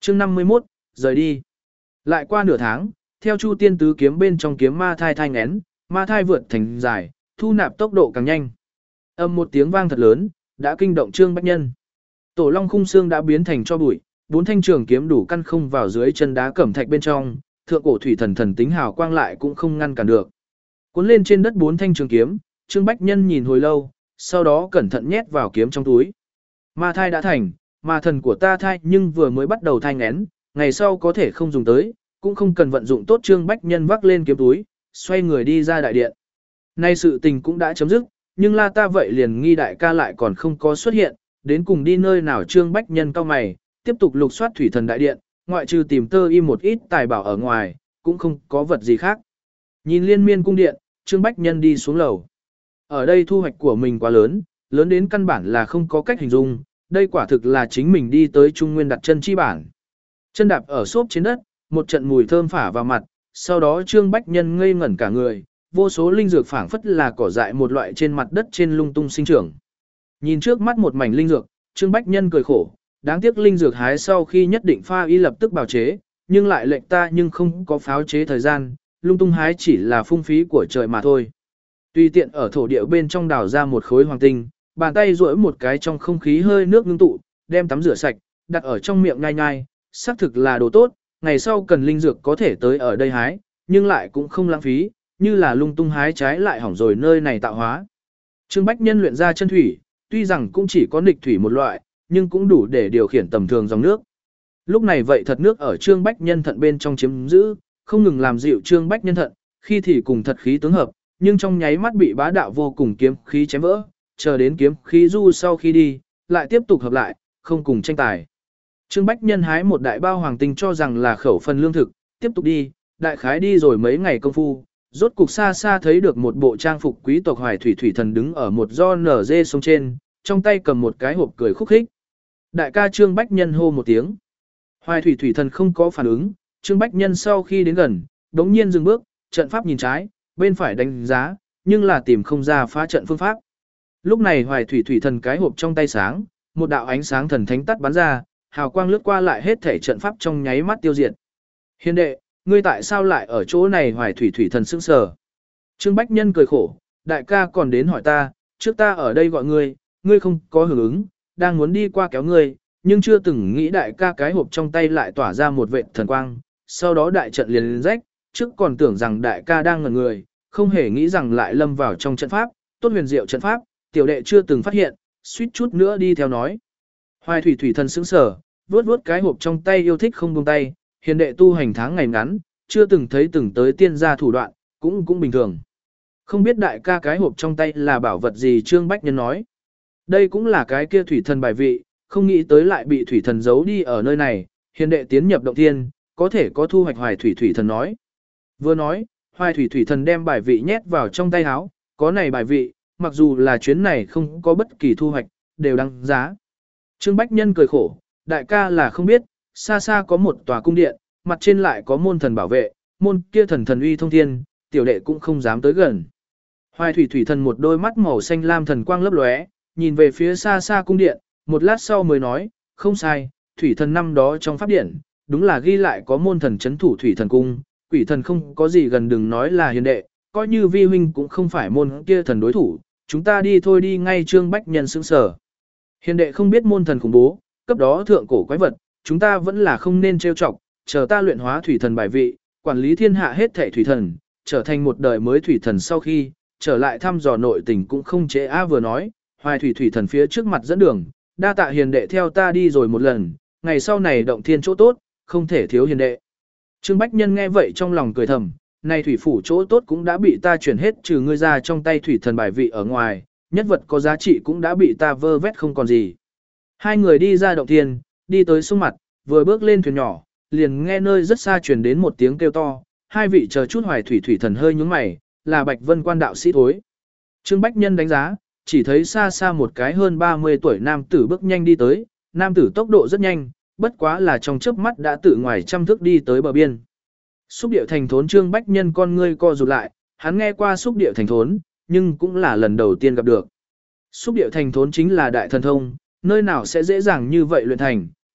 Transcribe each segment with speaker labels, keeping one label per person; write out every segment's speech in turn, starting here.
Speaker 1: chương 51, rời đi. Lại qua nửa tháng, theo Chu Tiên Tứ kiếm bên trong kiếm ma thai thai ngén, ma thai vượt thành dài, thu nạp tốc độ càng nhanh. Âm một tiếng vang thật lớn, đã kinh động Trương Bách Nhân. Tổ Long khung xương đã biến thành cho bụi, bốn thanh trường kiếm đủ căn không vào dưới chân đá cẩm thạch bên trong, thượng cổ thủy thần thần tính hào quang lại cũng không ngăn cản được. Cuốn lên trên đất bốn thanh trường kiếm, Trương Bách Nhân nhìn hồi lâu, sau đó cẩn thận nhét vào kiếm trong túi. Ma thai đã thành, ma thần của ta thai nhưng vừa mới bắt đầu thai ngén, ngày sau có thể không dùng tới, cũng không cần vận dụng tốt. Trương Bách Nhân vác lên kiếm túi, xoay người đi ra đại điện. Nay sự tình cũng đã chấm dứt, nhưng la ta vậy liền nghi đại ca lại còn không có xuất hiện, đến cùng đi nơi nào. Trương Bách Nhân cau mày, tiếp tục lục soát thủy thần đại điện, ngoại trừ tìm tơ y một ít tài bảo ở ngoài, cũng không có vật gì khác. Nhìn liên miên cung điện, Trương Bách Nhân đi xuống lầu. Ở đây thu hoạch của mình quá lớn, lớn đến căn bản là không có cách hình dung, đây quả thực là chính mình đi tới Trung Nguyên đặt chân chi bản. Chân đạp ở xốp trên đất, một trận mùi thơm phả vào mặt, sau đó Trương Bách Nhân ngây ngẩn cả người, vô số linh dược phảng phất là cỏ dại một loại trên mặt đất trên lung tung sinh trưởng. Nhìn trước mắt một mảnh linh dược, Trương Bách Nhân cười khổ, đáng tiếc linh dược hái sau khi nhất định pha y lập tức bào chế, nhưng lại lệnh ta nhưng không có pháo chế thời gian, lung tung hái chỉ là phung phí của trời mà thôi. Tùy tiện ở thổ địa bên trong đào ra một khối hoàng tinh, bàn tay duỗi một cái trong không khí hơi nước ngưng tụ, đem tắm rửa sạch, đặt ở trong miệng nhai nhai, xác thực là đồ tốt, ngày sau cần linh dược có thể tới ở đây hái, nhưng lại cũng không lãng phí, như là lung tung hái trái lại hỏng rồi nơi này tạo hóa. Trương Bách Nhân luyện ra chân thủy, tuy rằng cũng chỉ có nghịch thủy một loại, nhưng cũng đủ để điều khiển tầm thường dòng nước. Lúc này vậy thật nước ở Trương Bách Nhân thận bên trong chiếm giữ, không ngừng làm dịu Trương Bách Nhân thận, khi thì cùng thật khí tướng hợp, nhưng trong nháy mắt bị bá đạo vô cùng kiếm khí chém vỡ, chờ đến kiếm khí du sau khi đi, lại tiếp tục hợp lại, không cùng tranh tài. Trương Bách Nhân hái một đại bao hoàng tinh cho rằng là khẩu phần lương thực, tiếp tục đi, đại khái đi rồi mấy ngày công phu, rốt cục xa xa thấy được một bộ trang phục quý tộc Hoài Thủy Thủy Thần đứng ở một do nở dê sông trên, trong tay cầm một cái hộp cười khúc khích. Đại ca Trương Bách Nhân hô một tiếng. Hoài Thủy Thủy Thần không có phản ứng, Trương Bách Nhân sau khi đến gần, đống nhiên dừng bước, trận pháp nhìn trái, bên phải đánh giá, nhưng là tìm không ra phá trận phương pháp. Lúc này Hoài Thủy Thủy Thần cái hộp trong tay sáng, một đạo ánh sáng thần thánh tắt bắn ra, hào quang lướt qua lại hết thể trận pháp trong nháy mắt tiêu diệt. Hiền đệ, ngươi tại sao lại ở chỗ này? Hoài Thủy Thủy Thần sững sờ. Trương Bách Nhân cười khổ, đại ca còn đến hỏi ta, trước ta ở đây gọi ngươi, ngươi không có hưởng ứng, đang muốn đi qua kéo ngươi, nhưng chưa từng nghĩ đại ca cái hộp trong tay lại tỏa ra một vệt thần quang, sau đó đại trận liền rách, trước còn tưởng rằng đại ca đang ngẩn người, không hề nghĩ rằng lại lâm vào trong trận pháp, tốt huyền diệu trận pháp, tiểu đệ chưa từng phát hiện, suýt chút nữa đi theo nói. Hoài Thủy Thủy Thần sững sờ, vuốt vuốt cái hộp trong tay yêu thích không buông tay, hiền đệ tu hành tháng ngày ngắn, chưa từng thấy từng tới tiên gia thủ đoạn, cũng bình thường. Không biết đại ca cái hộp trong tay là bảo vật gì? Trương Bách Nhân nói. Đây cũng là cái kia thủy thần bài vị, không nghĩ tới lại bị thủy thần giấu đi ở nơi này, hiền đệ tiến nhập động thiên, có thể có thu hoạch. Hoài Thủy Thủy Thần nói. Vừa nói, Hoài Thủy Thủy Thần đem bài vị nhét vào trong tay áo, có này bài vị, mặc dù là chuyến này không có bất kỳ thu hoạch, đều đáng giá. Trương Bách Nhân cười khổ, đại ca là không biết, xa xa có một tòa cung điện, mặt trên lại có môn thần bảo vệ, môn kia thần thần uy thông thiên, tiểu đệ cũng không dám tới gần. Hoài Thủy Thủy Thần một đôi mắt màu xanh lam thần quang lấp lóe, nhìn về phía xa xa cung điện, một lát sau mới nói, không sai, Thủy Thần năm đó trong pháp điển, đúng là ghi lại có môn thần chấn thủ Thủy Thần cung, quỷ thần không có gì gần đừng nói là hiền đệ, coi như vi huynh cũng không phải môn kia thần đối thủ, chúng ta đi thôi đi ngay. Trương Bách Nhân sững sờ. Hiền đệ không biết môn thần khủng bố, cấp đó thượng cổ quái vật, chúng ta vẫn là không nên trêu chọc, chờ ta luyện hóa thủy thần bài vị, quản lý thiên hạ hết thảy thủy thần, trở thành một đời mới thủy thần sau khi, trở lại thăm dò nội tình cũng không trễ. Vừa nói, Hoài Thủy Thủy Thần phía trước mặt dẫn đường, đa tạ hiền đệ theo ta đi rồi một lần, ngày sau này động thiên chỗ tốt, không thể thiếu hiền đệ. Trương Bách Nhân nghe vậy trong lòng cười thầm, này thủy phủ chỗ tốt cũng đã bị ta chuyển hết, trừ ngươi ra trong tay thủy thần bài vị ở ngoài, nhất vật có giá trị cũng đã bị ta vơ vét không còn gì. Hai người đi ra động thiên, đi tới sông mặt, vừa bước lên thuyền nhỏ, liền nghe nơi rất xa truyền đến một tiếng kêu to, hai vị chờ chút. Hoài Thủy Thủy Thần hơi nhướng mày, là Bạch Vân Quan đạo sĩ thối. Trương Bách Nhân đánh giá, chỉ thấy xa xa một cái hơn 30 tuổi nam tử bước nhanh đi tới, nam tử tốc độ rất nhanh, bất quá là trong chớp mắt đã tự ngoài trăm thước đi tới bờ biên. Xúc điệu thành thốn. Trương Bách Nhân con ngươi co rụt lại, hắn nghe qua xúc điệu thành thốn, nhưng cũng là lần đầu tiên gặp được. Xúc điệu thành thốn chính là đại thần thông, nơi nào sẽ dễ dàng như vậy luyện thành,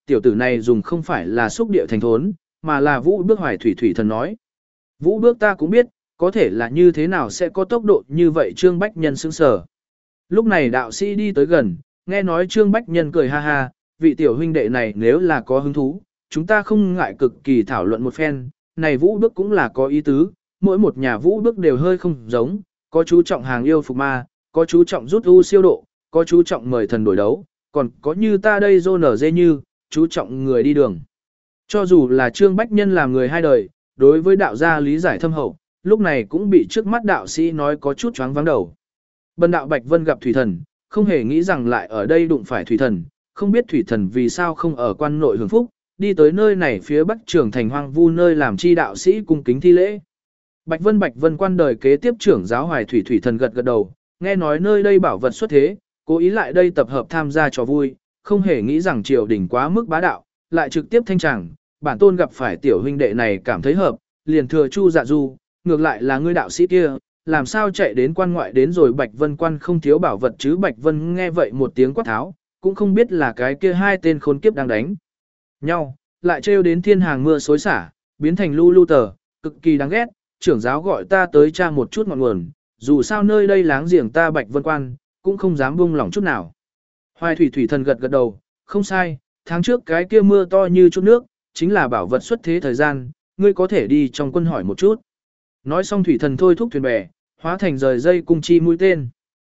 Speaker 1: tiểu tử này dùng không phải là xúc địa thành thốn, mà là Vũ Bước Hoài Thủy Thủy Thần nói. Vũ Bước ta cũng biết, có thể là như thế nào sẽ có tốc độ như vậy Trương Bách Nhân sững sờ. Lúc này đạo sĩ đi tới gần, nghe nói Trương Bách Nhân cười ha ha, vị tiểu huynh đệ này nếu là có hứng thú, chúng ta không ngại cực kỳ thảo luận một phen, này Vũ Bước cũng là có ý tứ, mỗi một nhà Vũ Bước đều hơi không giống, có chú trọng hàng yêu phục ma, có chú trọng rút u siêu độ, có chú trọng mời thần đổi đấu, còn có như ta đây dô nở dê như, chú trọng người đi đường. Cho dù là Trương Bách Nhân làm người hai đời, đối với đạo gia lý giải thâm hậu, lúc này cũng bị trước mắt đạo sĩ nói có chút choáng váng đầu. Bần đạo Bạch Vân gặp Thủy Thần, không hề nghĩ rằng lại ở đây đụng phải Thủy Thần, không biết Thủy Thần vì sao không ở quan nội hưởng phúc, đi tới nơi này phía bắc trưởng thành hoang vu nơi làm chi đạo sĩ cung kính thi lễ. Bạch Vân quan đời kế tiếp trưởng giáo Hoài Thủy Thủy Thần gật gật đầu, nghe nói nơi đây bảo vật xuất thế, cố ý lại đây tập hợp tham gia trò vui, không hề nghĩ rằng triều đình quá mức bá đạo, lại trực tiếp thanh tràng, bản tôn gặp phải tiểu huynh đệ này cảm thấy hợp, liền thừa Chu Dạ Du, ngược lại là ngươi đạo sĩ kia, làm sao chạy đến quan ngoại đến rồi Bạch Vân quan không thiếu bảo vật chứ. Bạch Vân nghe vậy một tiếng quát tháo, cũng không biết là cái kia hai tên khốn kiếp đang đánh nhau, lại trêu đến thiên hàng mưa xối xả, biến thành lu lu tờ, cực kỳ đáng ghét, trưởng giáo gọi ta tới tra một chút ngọn nguồn, dù sao nơi đây láng giềng ta Bạch Vân quan, cũng không dám buông lỏng chút nào. Hoài Thủy Thủy Thần gật gật đầu, không sai, tháng trước cái kia mưa to như chút nước, chính là bảo vật xuất thế thời gian, ngươi có thể đi trong quân hỏi một chút. Nói xong Thủy Thần thôi thúc thuyền bè, hóa thành rời dây cung chi mũi tên.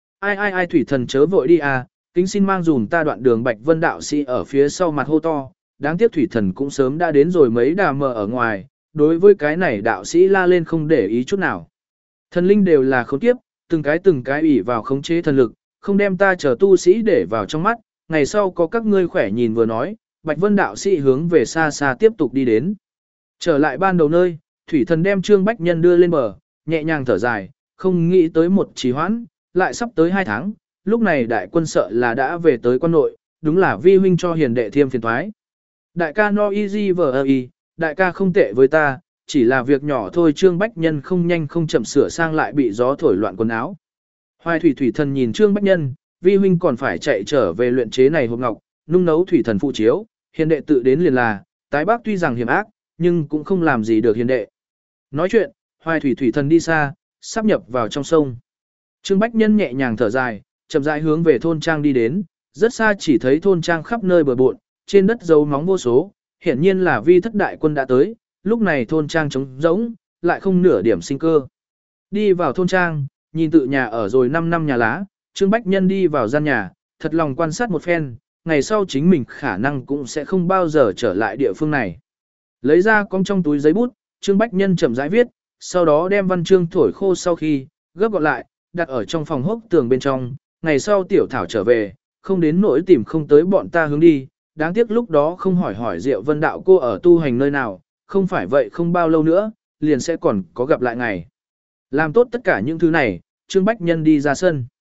Speaker 1: Ai Thủy Thần chớ vội đi à, kính xin mang dùm ta đoạn đường. Bạch Vân đạo sĩ ở phía sau mặt hô to, đáng tiếc Thủy Thần cũng sớm đã đến rồi mấy đà mờ ở ngoài, đối với cái này đạo sĩ la lên không để ý chút nào. Thần linh đều là khốn kiếp, từng cái ủy vào khống chế thần lực, không đem ta chờ tu sĩ để vào trong mắt, ngày sau có các ngươi khỏe nhìn vừa nói, Bạch Vân đạo sĩ hướng về xa xa tiếp tục đi đến. Trở lại ban đầu nơi, Thủy Thần đem Trương Bách Nhân đưa lên bờ, nhẹ nhàng thở dài, không nghĩ tới một trì hoãn, lại sắp tới 2 tháng, lúc này đại quân sợ là đã về tới quan nội, đúng là vi huynh cho hiền đệ thêm phiền thoái. Đại ca no easy vờ đại ca không tệ với ta, chỉ là việc nhỏ thôi. Trương Bách Nhân không nhanh không chậm sửa sang lại bị gió thổi loạn quần áo. Hoài Thủy Thần nhìn Trương Bách Nhân, vi huynh còn phải chạy trở về luyện chế này hộp ngọc, nung nấu Thủy Thần phụ chiếu, hiền đệ tự đến liền là, tái bác tuy rằng hiểm ác, nhưng cũng không làm gì được hiền đệ. Nói chuyện, Hoài Thủy Thần đi xa, sắp nhập vào trong sông. Trương Bách Nhân nhẹ nhàng thở dài, chậm rãi hướng về thôn trang đi đến, rất xa chỉ thấy thôn trang khắp nơi bừa bộn, trên đất dấu móng vô số, hiển nhiên là vi thất đại quân đã tới, lúc này thôn trang trống rỗng, lại không nửa điểm sinh cơ. Đi vào thôn trang, nhìn tự nhà ở rồi 5 năm nhà lá, Trương Bách Nhân đi vào gian nhà, thật lòng quan sát một phen, ngày sau chính mình khả năng cũng sẽ không bao giờ trở lại địa phương này. Lấy ra con trong túi giấy bút, Trương Bách Nhân chậm rãi viết, sau đó đem văn chương thổi khô sau khi, gấp gọn lại, đặt ở trong phòng hốc tường bên trong, ngày sau tiểu thảo trở về, không đến nỗi tìm không tới bọn ta hướng đi, đáng tiếc lúc đó không hỏi Diệu Vân đạo cô ở tu hành nơi nào, không phải vậy không bao lâu nữa, liền sẽ còn có gặp lại ngày. Làm tốt tất cả những thứ này, Trương Bách Nhân đi ra sân.